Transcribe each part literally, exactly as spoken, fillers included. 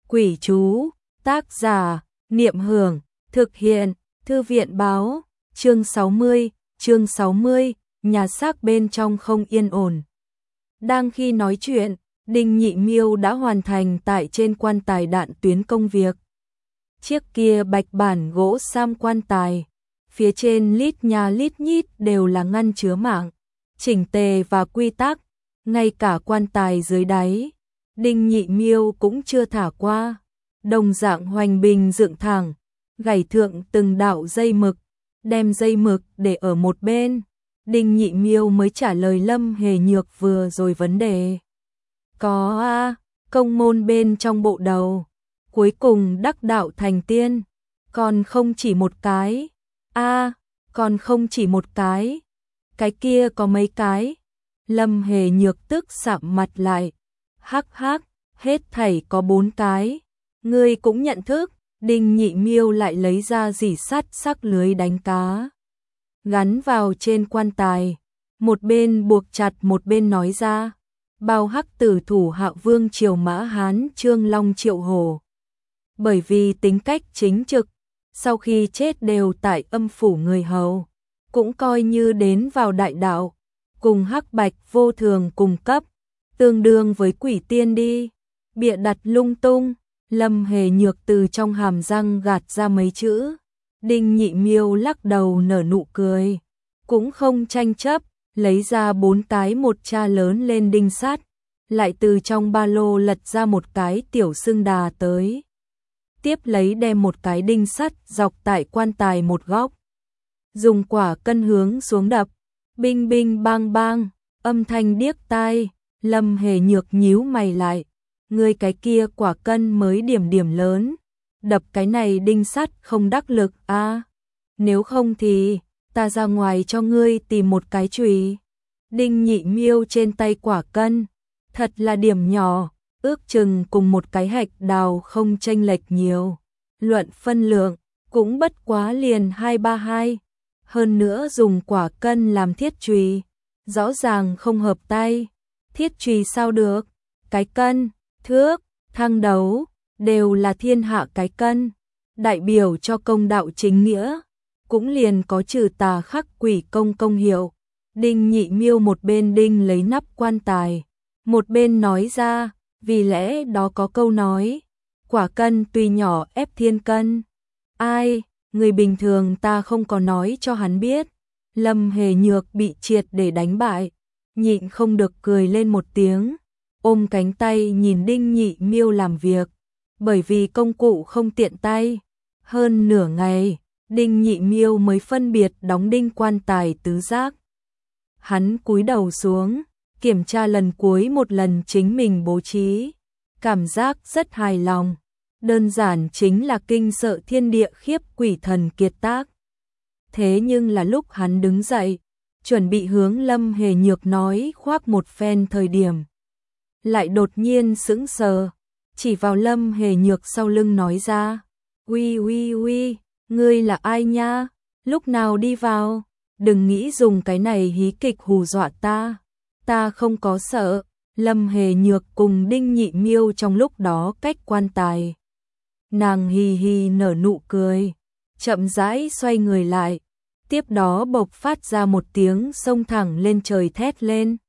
Quỷ chú, tác giả, Niệm Hưởng, thực hiện, Thư viện báo, chương sáu mươi, chương sáu mươi, nhà xác bên trong không yên ổn. Đang khi nói chuyện, Đinh Nhị Miêu đã hoàn thành tại trên quan tài đạn tuyến công việc. Chiếc kia bạch bản gỗ sam quan tài, phía trên lít nha lít nhít đều là ngăn chứa mạng, chỉnh tề và quy tắc, ngay cả quan tài dưới đáy, Đinh Nhị Miêu cũng chưa thả qua. Đồng dạng hoành bình dựng thẳng, gảy thượng từng đạo dây mực, đem dây mực để ở một bên. Đinh Nhị Miêu mới trả lời Lâm Hề Nhược vừa rồi vấn đề. Có a, công môn bên trong bộ đầu, cuối cùng đắc đạo thành tiên, còn không chỉ một cái. A, còn không chỉ một cái. Cái kia có mấy cái? Lâm Hề Nhược tức sạm mặt lại. Hắc hắc, hết thảy có bốn cái. Ngươi cũng nhận thức. Đinh Nhị Miêu lại lấy ra rỉ sắt sắc lưới đánh cá, gắn vào trên quan tài, một bên buộc chặt một bên nói ra. Bao hắc tử thủ hạ vương triều Mã Hán Trương Long Triệu Hổ, bởi vì tính cách chính trực, sau khi chết đều tại âm phủ người hầu, cũng coi như đến vào đại đạo, cùng hắc bạch vô thường cùng cấp, tương đương với quỷ tiên đi. Bịa đặt lung tung. Lâm Hề Nhược từ trong hàm răng gạt ra mấy chữ. Đinh Nhị Miêu lắc đầu nở nụ cười, cũng không tranh chấp, lấy ra bốn cái một cha lớn lên đinh sắt, lại từ trong ba lô lật ra một cái tiểu xương đà tới. Tiếp lấy đem một cái đinh sắt dọc tại quan tài một góc, dùng quả cân hướng xuống đập, binh binh bang bang, âm thanh điếc tai. Lâm Hề Nhược nhíu mày lại. Ngươi cái kia quả cân mới điểm điểm lớn, đập cái này đinh sắt không đắc lực a. À, nếu không thì ta ra ngoài cho ngươi tìm một cái chùy. Đinh Nhị Miêu trên tay quả cân, thật là điểm nhỏ, ước chừng cùng một cái hạch đào không chênh lệch nhiều. Luận phân lượng, cũng bất quá liền hai ba hai. Hơn nữa dùng quả cân làm thiết chùy, rõ ràng không hợp tay. Thiết chùy sao được? Cái cân, thước, thang đấu, đều là thiên hạ cái cân, đại biểu cho công đạo chính nghĩa, cũng liền có trừ tà khắc quỷ công công hiệu. Đinh Nhị Miêu một bên đinh lấy nắp quan tài, một bên nói ra, vì lẽ đó có câu nói, quả cân tuy nhỏ ép thiên cân. Ai, người bình thường ta không có nói cho hắn biết. Lâm Hề Nhược bị triệt để đánh bại, nhịn không được cười lên một tiếng, ôm cánh tay nhìn Đinh Nhị Miêu làm việc, bởi vì công cụ không tiện tay. Hơn nửa ngày, Đinh Nhị Miêu mới phân biệt đóng đinh quan tài tứ giác. Hắn cúi đầu xuống, kiểm tra lần cuối một lần chính mình bố trí, cảm giác rất hài lòng, đơn giản chính là kinh sợ thiên địa khiếp quỷ thần kiệt tác. Thế nhưng là lúc hắn đứng dậy, chuẩn bị hướng Lâm Hề Nhược nói khoác một phen thời điểm, lại đột nhiên sững sờ, chỉ vào Lâm Hề Nhược sau lưng nói ra, uy uy uy, ngươi là ai nha, lúc nào đi vào, đừng nghĩ dùng cái này hí kịch hù dọa ta, ta không có sợ. Lâm Hề Nhược cùng Đinh Nhị Miêu trong lúc đó cách quan tài, nàng hì hì nở nụ cười, chậm rãi xoay người lại, tiếp đó bộc phát ra một tiếng xông thẳng lên trời thét lên.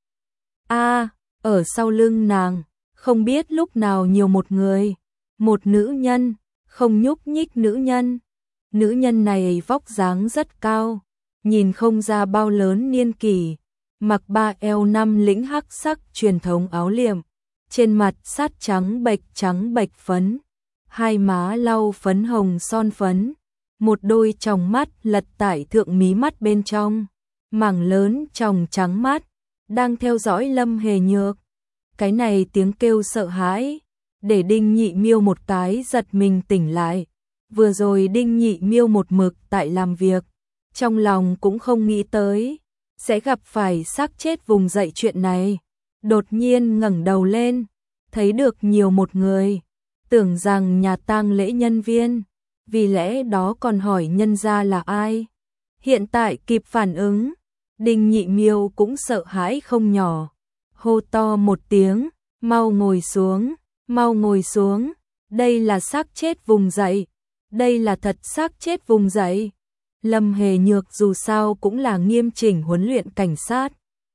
A, ở sau lưng nàng, không biết lúc nào nhiều một người, một nữ nhân, không nhúc nhích nữ nhân. Nữ nhân này vóc dáng rất cao, nhìn không ra bao lớn niên kỷ, mặc ba eo năm lĩnh hắc sắc truyền thống áo liệm, trên mặt sát trắng bệch trắng bệch phấn, hai má lau phấn hồng son phấn, một đôi tròng mắt lật tại thượng mí mắt bên trong, mảng lớn tròng trắng mắt, đang theo dõi Lâm Hề Nhược. Cái này tiếng kêu sợ hãi, để Đinh Nhị Miêu một cái giật mình tỉnh lại. Vừa rồi Đinh Nhị Miêu một mực tại làm việc, trong lòng cũng không nghĩ tới sẽ gặp phải xác chết vùng dậy chuyện này. Đột nhiên ngẩng đầu lên, thấy được nhiều một người, tưởng rằng nhà tang lễ nhân viên, vì lẽ đó còn hỏi nhân gia là ai. Hiện tại kịp phản ứng, Đinh Nhị Miêu cũng sợ hãi không nhỏ, hô to một tiếng, mau ngồi xuống, mau ngồi xuống. Đây là xác chết vùng dậy, đây là thật xác chết vùng dậy. Lâm Hề Nhược dù sao cũng là nghiêm chỉnh huấn luyện cảnh sát.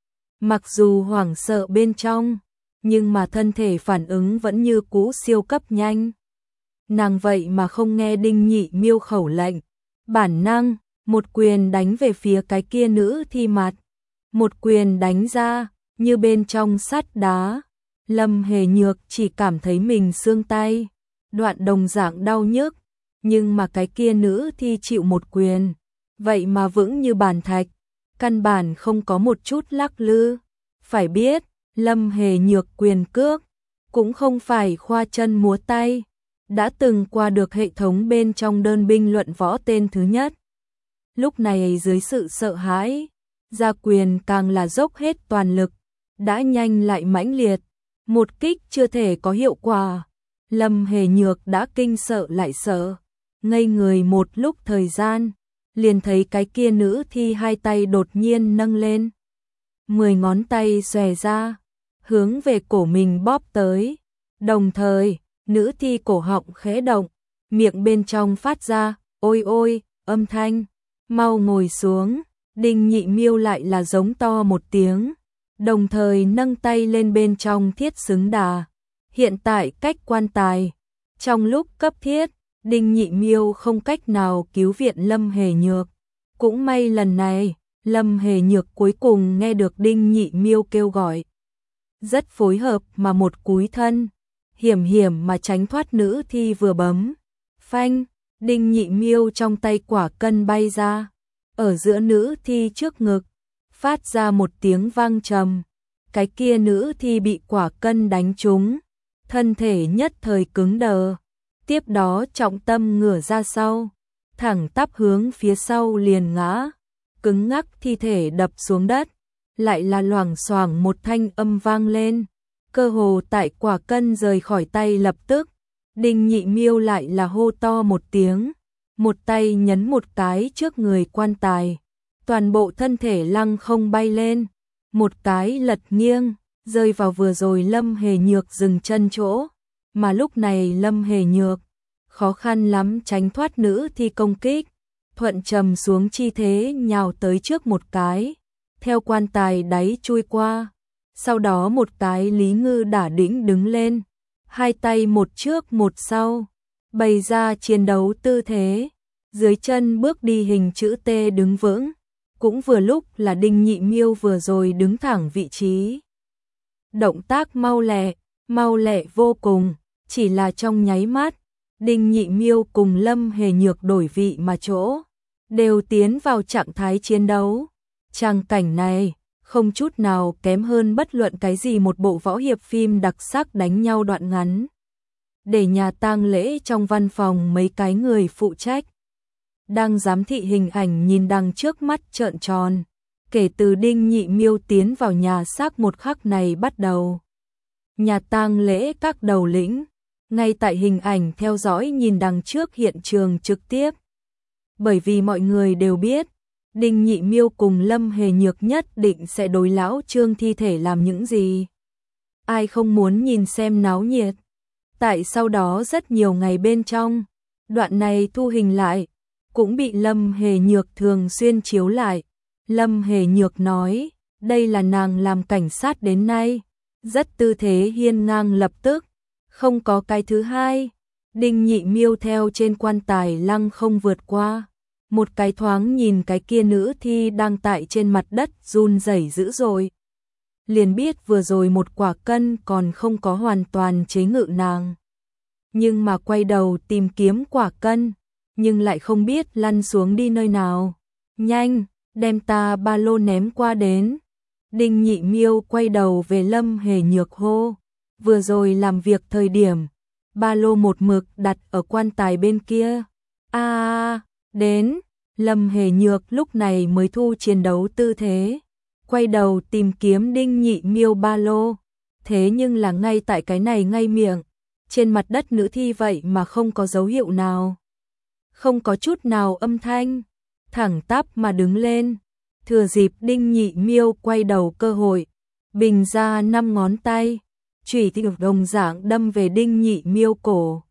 Mặc dù hoảng sợ bên trong, nhưng mà thân thể phản ứng vẫn như cũ siêu cấp nhanh. Nàng vậy mà không nghe Đinh Nhị Miêu khẩu lệnh, bản năng, một quyền đánh về phía cái kia nữ thi mặt. Một quyền đánh ra, như bên trong sắt đá. Lâm Hề Nhược chỉ cảm thấy mình xương tay, đoạn đồng dạng đau nhức, nhưng mà cái kia nữ thi chịu một quyền, vậy mà vững như bàn thạch, căn bản không có một chút lắc lư. Phải biết, Lâm Hề Nhược quyền cước, cũng không phải khoa chân múa tay, đã từng qua được hệ thống bên trong đơn binh luận võ tên thứ nhất. Lúc này dưới sự sợ hãi, ra quyền càng là dốc hết toàn lực, đã nhanh lại mãnh liệt, một kích chưa thể có hiệu quả. Lâm Hề Nhược đã kinh sợ lại sợ, ngây người một lúc thời gian, liền thấy cái kia nữ thi hai tay đột nhiên nâng lên. Mười ngón tay xòe ra, hướng về cổ mình bóp tới. Đồng thời, nữ thi cổ họng khẽ động, miệng bên trong phát ra, ôi ôi, âm thanh. Mau ngồi xuống, Đinh Nhị Miêu lại là giống to một tiếng, đồng thời nâng tay lên bên trong thiết xứng đà. Hiện tại cách quan tài, trong lúc cấp thiết, Đinh Nhị Miêu không cách nào cứu viện Lâm Hề Nhược. Cũng may lần này, Lâm Hề Nhược cuối cùng nghe được Đinh Nhị Miêu kêu gọi. Rất phối hợp mà một cúi thân, hiểm hiểm mà tránh thoát nữ thi vừa bấm. Phanh, Đinh Nhị Miêu trong tay quả cân bay ra, ở giữa nữ thi trước ngực, phát ra một tiếng vang trầm. Cái kia nữ thi bị quả cân đánh trúng, thân thể nhất thời cứng đờ, tiếp đó trọng tâm ngửa ra sau, thẳng tắp hướng phía sau liền ngã, cứng ngắc thi thể đập xuống đất, lại là loảng xoảng một thanh âm vang lên, cơ hồ tại quả cân rời khỏi tay lập tức, Đinh Nhị Miêu lại là hô to một tiếng, một tay nhấn một cái trước người quan tài, toàn bộ thân thể lăng không bay lên, một cái lật nghiêng, rơi vào vừa rồi Lâm Hề Nhược dừng chân chỗ, mà lúc này Lâm Hề Nhược khó khăn lắm tránh thoát nữ thi công kích, thuận trầm xuống chi thế nhào tới trước một cái, theo quan tài đáy chui qua, sau đó một cái Lý Ngư đả đĩnh đứng lên, hai tay một trước một sau, bày ra chiến đấu tư thế, dưới chân bước đi hình chữ T đứng vững, cũng vừa lúc là Đinh Nhị Miêu vừa rồi đứng thẳng vị trí. Động tác mau lẹ, mau lẹ vô cùng, chỉ là trong nháy mắt, Đinh Nhị Miêu cùng Lâm Hề Nhược đổi vị mà chỗ, đều tiến vào trạng thái chiến đấu. Trang cảnh này, không chút nào kém hơn bất luận cái gì một bộ võ hiệp phim đặc sắc đánh nhau đoạn ngắn. Để nhà tang lễ trong văn phòng mấy cái người phụ trách đang giám thị hình ảnh nhìn đằng trước mắt trợn tròn, kể từ Đinh Nhị Miêu tiến vào nhà xác một khắc này bắt đầu. Nhà tang lễ các đầu lĩnh, ngay tại hình ảnh theo dõi nhìn đằng trước hiện trường trực tiếp. Bởi vì mọi người đều biết, Đinh Nhị Miêu cùng Lâm Hề Nhược nhất định sẽ đối lão Trương thi thể làm những gì. Ai không muốn nhìn xem náo nhiệt. Tại sau đó rất nhiều ngày bên trong, đoạn này thu hình lại, cũng bị Lâm Hề Nhược thường xuyên chiếu lại. Lâm Hề Nhược nói, đây là nàng làm cảnh sát đến nay, rất tư thế hiên ngang lập tức, không có cái thứ hai. Đinh Nhị Miêu theo trên quan tài lăng không vượt qua, một cái thoáng nhìn cái kia nữ thi đang tại trên mặt đất run rẩy dữ dội, liền biết vừa rồi một quả cân còn không có hoàn toàn chế ngự nàng. Nhưng mà quay đầu tìm kiếm quả cân, nhưng lại không biết lăn xuống đi nơi nào. Nhanh, đem ta ba lô ném qua đến. Đinh Nhị Miêu quay đầu về Lâm Hề Nhược hô, vừa rồi làm việc thời điểm, ba lô một mực đặt ở quan tài bên kia. A, à, đến, Lâm Hề Nhược lúc này mới thu chiến đấu tư thế, quay đầu tìm kiếm Đinh Nhị Miêu ba lô. Thế nhưng là ngay tại cái này ngay miệng, trên mặt đất nữ thi vậy mà không có dấu hiệu nào, không có chút nào âm thanh, thẳng tắp mà đứng lên. Thừa dịp Đinh Nhị Miêu quay đầu cơ hội, bình ra năm ngón tay, chủy thị đồng dạng đâm về Đinh Nhị Miêu cổ.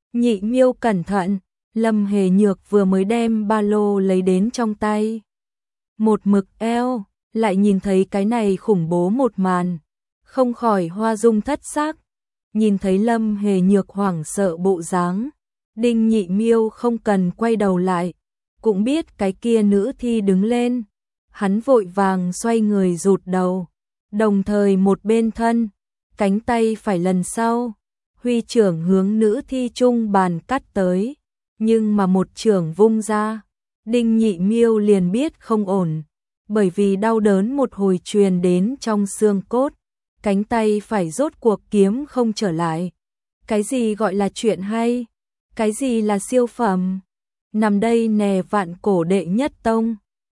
Nhị Miêu cẩn thận, Lâm Hề Nhược vừa mới đem ba lô lấy đến trong tay. Một mực eo, lại nhìn thấy cái này khủng bố một màn, không khỏi hoa dung thất sắc. Nhìn thấy Lâm Hề Nhược hoảng sợ bộ dáng, Đinh Nhị Miêu không cần quay đầu lại, cũng biết cái kia nữ thi đứng lên. Hắn vội vàng xoay người rụt đầu, đồng thời một bên thân, cánh tay phải lần sau, huy trưởng hướng nữ thi trung bàn cắt tới, nhưng mà một trưởng vung ra, Đinh Nhị Miêu liền biết không ổn, bởi vì đau đớn một hồi truyền đến trong xương cốt, cánh tay phải rốt cuộc kiếm không trở lại. Cái gì gọi là chuyện hay? Cái gì là siêu phẩm? Nằm đây nè vạn cổ đệ nhất tông.